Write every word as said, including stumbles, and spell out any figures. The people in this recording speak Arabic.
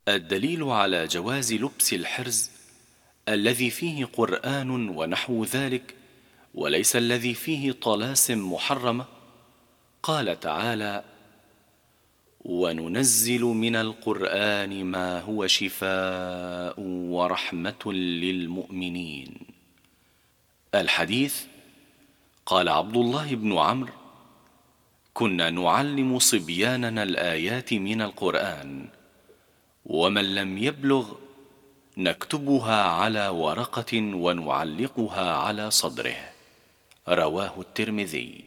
الدليل على جواز لبس الحرز الذي فيه قرآن ونحو ذلك، وليس الذي فيه طلاسم محرمة. قال تعالى: وننزل من القرآن ما هو شفاء ورحمة للمؤمنين. الحديث: قال عبد الله بن عمرو: كنا نعلم صبياننا الآيات من القرآن، ومن لم يبلغ نكتبها على ورقة ونعلقها على صدره. رواه الترمذي.